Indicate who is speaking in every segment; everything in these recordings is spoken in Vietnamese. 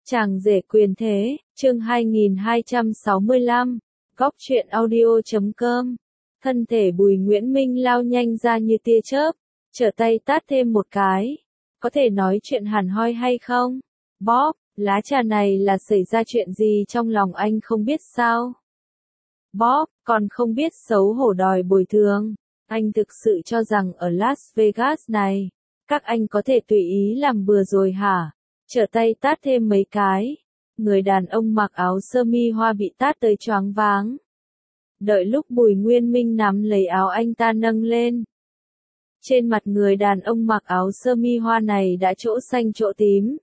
Speaker 1: Chàng rể quyền thế, chương 2265, góc truyện audio.com. Thân thể Bùi Nguyễn Minh lao nhanh ra như tia chớp, trở tay tát thêm một cái. Có thể nói chuyện hẳn hoi hay không? Bob, lá trà này là xảy ra chuyện gì trong lòng anh không biết sao? Bob, còn không biết xấu hổ đòi bồi thường. Anh thực sự cho rằng ở Las Vegas này, các anh có thể tùy ý làm bừa rồi hả? Trở tay tát thêm mấy cái. Người đàn ông mặc áo sơ mi hoa bị tát tới choáng váng. Đợi lúc Bùi Nguyên Minh nắm lấy áo anh ta nâng lên. Trên mặt người đàn ông mặc áo sơ mi hoa này đã chỗ xanh chỗ tím.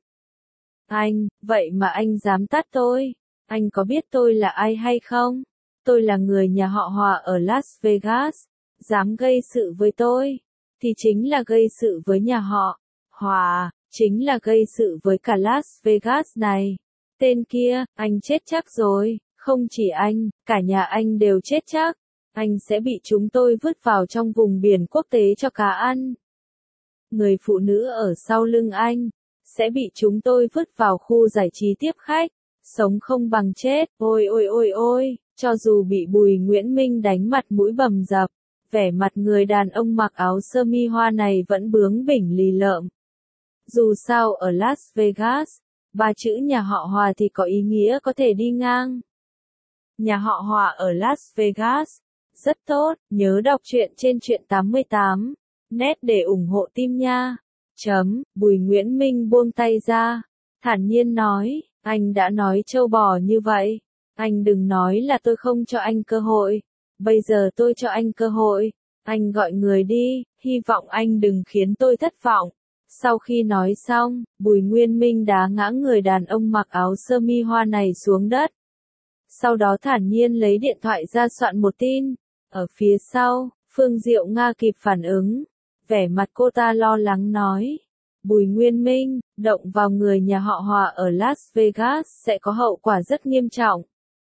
Speaker 1: Anh, vậy mà anh dám tát tôi? Anh có biết tôi là ai hay không? Tôi là người nhà họ Hòa ở Las Vegas. Dám gây sự với tôi, thì chính là gây sự với nhà họ Hòa, chính là gây sự với cả Las Vegas này. Tên kia, anh chết chắc rồi, không chỉ anh, cả nhà anh đều chết chắc. Anh sẽ bị chúng tôi vứt vào trong vùng biển quốc tế cho cá ăn. Người phụ nữ ở sau lưng anh, sẽ bị chúng tôi vứt vào khu giải trí tiếp khách, sống không bằng chết. Ôi ôi ôi ôi, cho dù bị Bùi Nguyễn Minh đánh mặt mũi bầm dập, vẻ mặt người đàn ông mặc áo sơ mi hoa này vẫn bướng bỉnh lì lợm. Dù sao ở Las Vegas, ba chữ nhà họ Hòa thì có ý nghĩa có thể đi ngang. Nhà họ Hòa ở Las Vegas, rất tốt, nhớ đọc truyện trên truyện 88, net để ủng hộ team nha. Bùi Nguyễn Minh buông tay ra, thản nhiên nói, anh đã nói trâu bò như vậy, anh đừng nói là tôi không cho anh cơ hội. Bây giờ tôi cho anh cơ hội, anh gọi người đi, hy vọng anh đừng khiến tôi thất vọng. Sau khi nói xong, Bùi Nguyên Minh đá ngã người đàn ông mặc áo sơ mi hoa này xuống đất. Sau đó thản nhiên lấy điện thoại ra soạn một tin. Ở phía sau, Phương Diệu Nga kịp phản ứng. Vẻ mặt cô ta lo lắng nói. Bùi Nguyên Minh, động vào người nhà họ Hòa ở Las Vegas sẽ có hậu quả rất nghiêm trọng.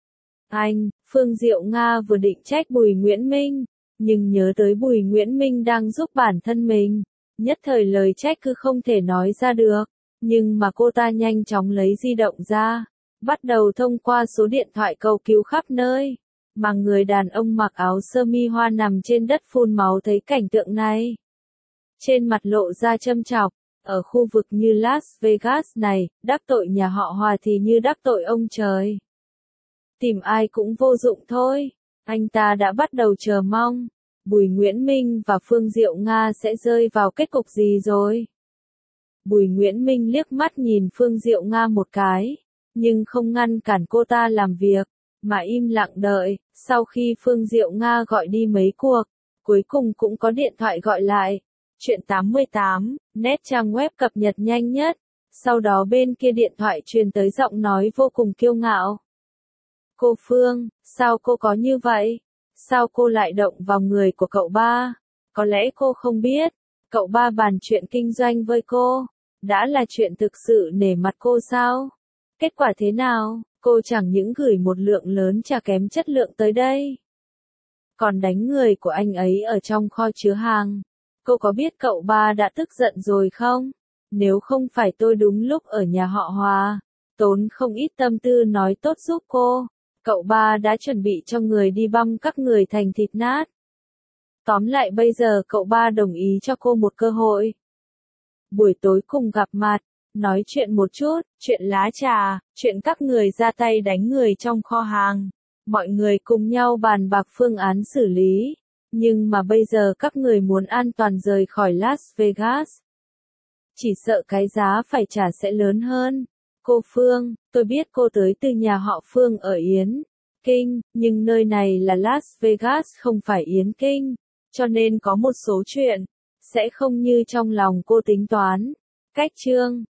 Speaker 1: Anh, Phương Diệu Nga vừa định trách Bùi Nguyễn Minh, nhưng nhớ tới Bùi Nguyễn Minh đang giúp bản thân mình, nhất thời lời trách cứ không thể nói ra được, nhưng mà cô ta nhanh chóng lấy di động ra, bắt đầu thông qua số điện thoại cầu cứu khắp nơi, mà người đàn ông mặc áo sơ mi hoa nằm trên đất phun máu thấy cảnh tượng này. Trên mặt lộ ra châm chọc, ở khu vực như Las Vegas này, đắc tội nhà họ Hòa thì như đắc tội ông trời. Tìm ai cũng vô dụng thôi. Anh ta đã bắt đầu chờ mong. Bùi Nguyễn Minh và Phương Diệu Nga sẽ rơi vào kết cục gì rồi? Bùi Nguyễn Minh liếc mắt nhìn Phương Diệu Nga một cái, nhưng không ngăn cản cô ta làm việc, mà im lặng đợi. Sau khi Phương Diệu Nga gọi đi mấy cuộc, cuối cùng cũng có điện thoại gọi lại. Truyện 88, net trang web cập nhật nhanh nhất. Sau đó bên kia điện thoại truyền tới giọng nói vô cùng kiêu ngạo. Cô Phương, sao cô có như vậy? Sao cô lại động vào người của cậu ba? Có lẽ cô không biết, cậu ba bàn chuyện kinh doanh với cô, đã là chuyện thực sự nể mặt cô sao? Kết quả thế nào? Cô chẳng những gửi một lượng lớn trà kém chất lượng tới đây, còn đánh người của anh ấy ở trong kho chứa hàng. Cô có biết cậu ba đã tức giận rồi không? Nếu không phải tôi đúng lúc ở nhà họ Hòa, tốn không ít tâm tư nói tốt giúp cô, cậu ba đã chuẩn bị cho người đi băm các người thành thịt nát. Tóm lại bây giờ cậu ba đồng ý cho cô một cơ hội. Buổi tối cùng gặp mặt, nói chuyện một chút, chuyện lá trà, chuyện các người ra tay đánh người trong kho hàng. Mọi người cùng nhau bàn bạc phương án xử lý. Nhưng mà bây giờ các người muốn an toàn rời khỏi Las Vegas. Chỉ sợ cái giá phải trả sẽ lớn hơn. Cô Phương, tôi biết cô tới từ nhà họ Phương ở Yến Kinh, nhưng nơi này là Las Vegas không phải Yến Kinh, cho nên có một số chuyện sẽ không như trong lòng cô tính toán. Cách chương